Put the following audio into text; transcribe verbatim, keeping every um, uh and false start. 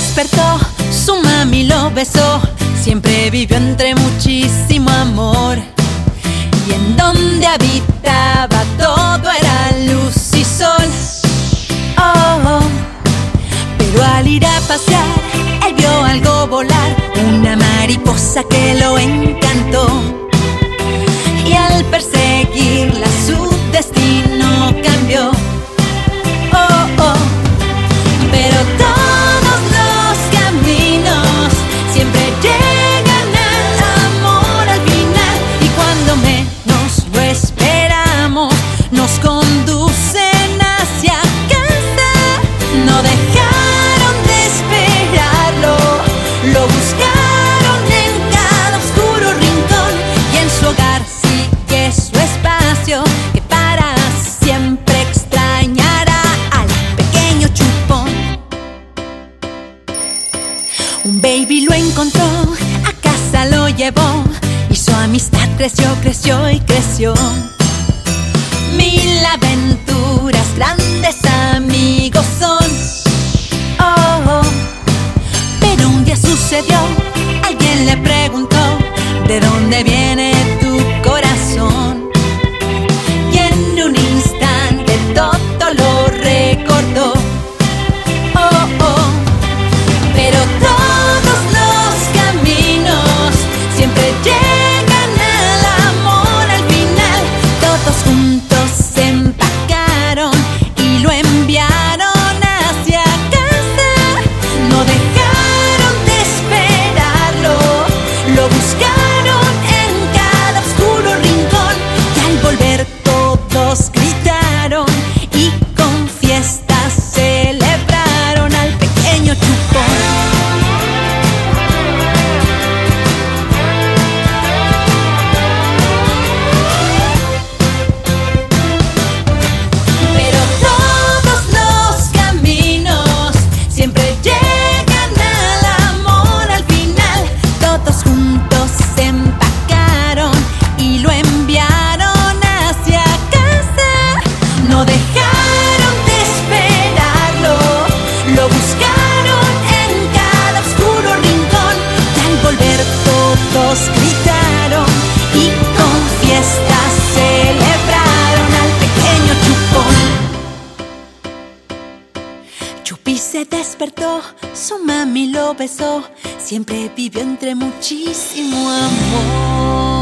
despertó, su mami lo besó. Siempre vivió entre muchísimo amor. Y en donde habitaba todo era luz y sol. Oh, oh. Pero al ir a pasear, él vio algo volar, una mariposa que lo encantó. Y al perseguirla su destino cambió. Oh, oh. Pero todos los caminos siempre llegan al amor al final. Y cuando menos lo esperamos, nos conducen hacia casa. No dejaron de esperarlo, lo buscaron en cada oscuro rincón. Y en su hogar sigue su espacio, que para siempre extrañará al pequeño chupón. Un baby lo encontró, a casa lo llevó, y su amistad creció, creció y creció. Mil aventuras, grandes amigos son. Oh, oh. Pero un día sucedió, alguien le preguntó: ¿de dónde viene tu corazón? Y en un instante todo lo recordó. Oh, oh. Pero todos los caminos siempre llegan al amor al final. Todos juntos se empacaron y lo enviaron hacia casa. No dejaron de esperarlo, lo buscaron en cada oscuro rincón. Y al volver todos gritaron y con fiestas celebraron al pequeño chupón. Pero todos los caminos siempre llegan al amor al final. Todos juntos se empacaron y lo enviaron hacia casa. No dejaron de esperarlo, lo buscaron en cada oscuro rincón. Y al volver todos gritaron y con fiestas celebraron al pequeño chupón. Chupi se despertó, su mami lo besó. Siempre vivió entre muchísimo amor.